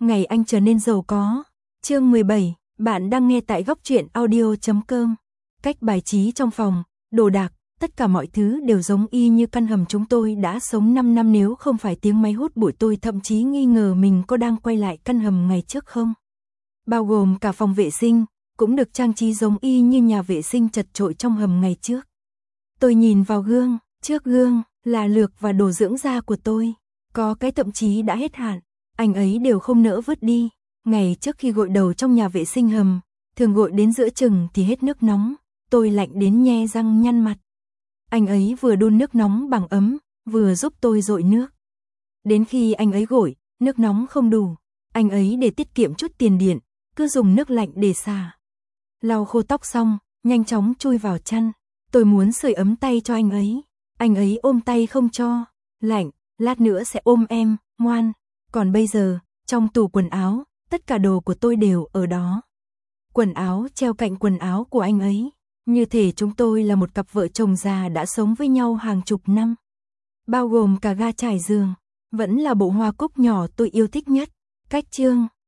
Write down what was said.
ngày anh trở nên giàu có. Chương 17, bạn đang nghe tại góc truyện audio.com. Cách bài trí trong phòng, đồ đạc, tất cả mọi thứ đều giống y như căn hầm chúng tôi đã sống 5 năm, nếu không phải tiếng máy hút bụi tôi thậm chí nghi ngờ mình có đang quay lại căn hầm ngày trước không. Bao gồm cả phòng vệ sinh, cũng được trang trí giống y như nhà vệ sinh chật chội trong hầm ngày trước. Tôi nhìn vào gương, trước gương là lược và đồ dưỡng da của tôi. Có cái thậm chí đã hết hạn, anh ấy đều không nỡ vứt đi. Ngày trước khi gội đầu trong nhà vệ sinh hầm, thường gội đến giữa chừng thì hết nước nóng, tôi lạnh đến nhe răng nhăn mặt. Anh ấy vừa đun nước nóng bằng ấm, vừa giúp tôi dội nước. Đến khi anh ấy gội, nước nóng không đủ, anh ấy để tiết kiệm chút tiền điện, cứ dùng nước lạnh để xả. Lau khô tóc xong, nhanh chóng chui vào chăn. Tôi muốn sưởi ấm tay cho anh ấy ôm tay không cho. Lạnh, lát nữa sẽ ôm em, ngoan. Còn bây giờ, trong tủ quần áo, tất cả đồ của tôi đều ở đó. Quần áo treo cạnh quần áo của anh ấy, như thể chúng tôi là một cặp vợ chồng già đã sống với nhau hàng chục năm. Bao gồm cả ga trải giường, vẫn là bộ hoa cúc nhỏ tôi yêu thích nhất. Cách chương